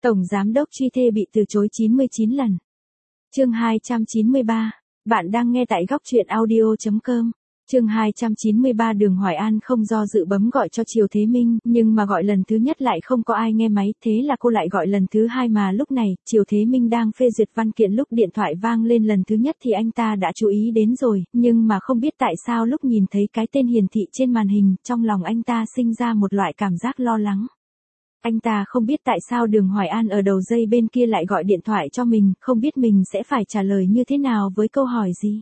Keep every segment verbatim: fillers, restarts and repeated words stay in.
Tổng giám đốc truy thê bị từ chối chín mươi chín lần. Chương hai trăm chín mươi ba. Bạn đang nghe tại góc truyện audio chấm com. Chương hai trăm chín mươi ba. Đường Hoài An không do dự bấm gọi cho Triều Thế Minh, nhưng mà gọi lần thứ nhất lại không có ai nghe máy, thế là cô lại gọi lần thứ hai, mà lúc này, Triều Thế Minh đang phê duyệt văn kiện, lúc điện thoại vang lên lần thứ nhất thì anh ta đã chú ý đến rồi, nhưng mà không biết tại sao lúc nhìn thấy cái tên hiển thị trên màn hình, trong lòng anh ta sinh ra một loại cảm giác lo lắng. Anh ta không biết tại sao Đường Hoài An ở đầu dây bên kia lại gọi điện thoại cho mình, không biết mình sẽ phải trả lời như thế nào với câu hỏi gì.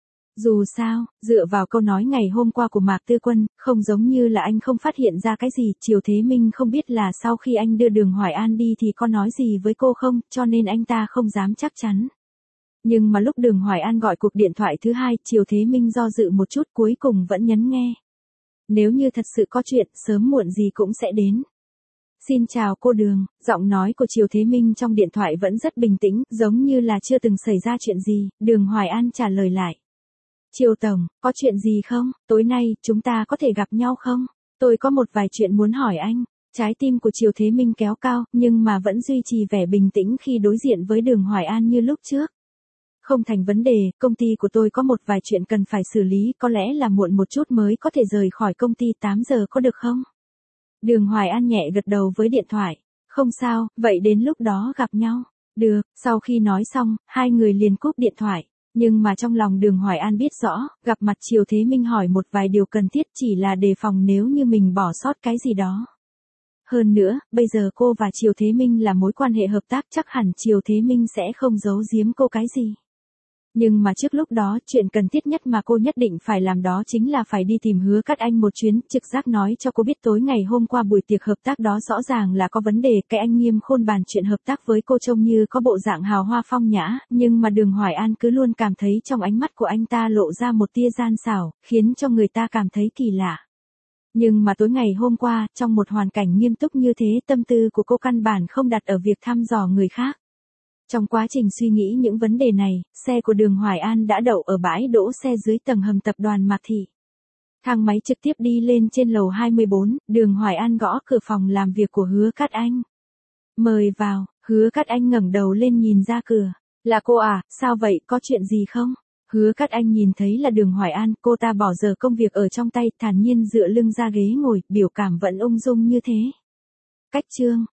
Dù sao, dựa vào câu nói ngày hôm qua của Mạc Tư Quân, không giống như là anh không phát hiện ra cái gì, Triều Thế Minh không biết là sau khi anh đưa Đường Hoài An đi thì có nói gì với cô không, cho nên anh ta không dám chắc chắn. Nhưng mà lúc Đường Hoài An gọi cuộc điện thoại thứ hai, Triều Thế Minh do dự một chút, cuối cùng vẫn nhấn nghe. Nếu như thật sự có chuyện, sớm muộn gì cũng sẽ đến. Xin chào cô Đường, giọng nói của Triều Thế Minh trong điện thoại vẫn rất bình tĩnh, giống như là chưa từng xảy ra chuyện gì. Đường Hoài An trả lời lại. Triều Tổng, có chuyện gì không? Tối nay, chúng ta có thể gặp nhau không? Tôi có một vài chuyện muốn hỏi anh. Trái tim của Triều Thế Minh kéo cao, nhưng mà vẫn duy trì vẻ bình tĩnh khi đối diện với Đường Hoài An như lúc trước. Không thành vấn đề, công ty của tôi có một vài chuyện cần phải xử lý, có lẽ là muộn một chút mới có thể rời khỏi công ty, tám giờ có được không? Đường Hoài An nhẹ gật đầu với điện thoại. Không sao, vậy đến lúc đó gặp nhau. Được, sau khi nói xong, hai người liền cúp điện thoại. Nhưng mà trong lòng Đường Hoài An biết rõ, gặp mặt Triều Thế Minh hỏi một vài điều cần thiết chỉ là đề phòng nếu như mình bỏ sót cái gì đó. Hơn nữa, bây giờ cô và Triều Thế Minh là mối quan hệ hợp tác, chắc hẳn Triều Thế Minh sẽ không giấu giếm cô cái gì. Nhưng mà trước lúc đó, chuyện cần thiết nhất mà cô nhất định phải làm đó chính là phải đi tìm Hứa Cát Anh một chuyến, trực giác nói cho cô biết tối ngày hôm qua buổi tiệc hợp tác đó rõ ràng là có vấn đề, cái anh Nghiêm Khôn bàn chuyện hợp tác với cô trông như có bộ dạng hào hoa phong nhã, nhưng mà Đường Hoài An cứ luôn cảm thấy trong ánh mắt của anh ta lộ ra một tia gian xảo, khiến cho người ta cảm thấy kỳ lạ. Nhưng mà tối ngày hôm qua, trong một hoàn cảnh nghiêm túc như thế, tâm tư của cô căn bản không đặt ở việc thăm dò người khác. Trong quá trình suy nghĩ những vấn đề này, xe của Đường Hoài An đã đậu ở bãi đỗ xe dưới tầng hầm tập đoàn Mạc Thị. Thang máy trực tiếp đi lên trên lầu hai mươi bốn, Đường Hoài An gõ cửa phòng làm việc của Hứa Cát Anh. Mời vào, Hứa Cát Anh ngẩng đầu lên nhìn ra cửa. Là cô à, sao vậy, có chuyện gì không? Hứa Cát Anh nhìn thấy là Đường Hoài An, cô ta bỏ giờ công việc ở trong tay, thản nhiên dựa lưng ra ghế ngồi, biểu cảm vẫn ung dung như thế. Cách chương.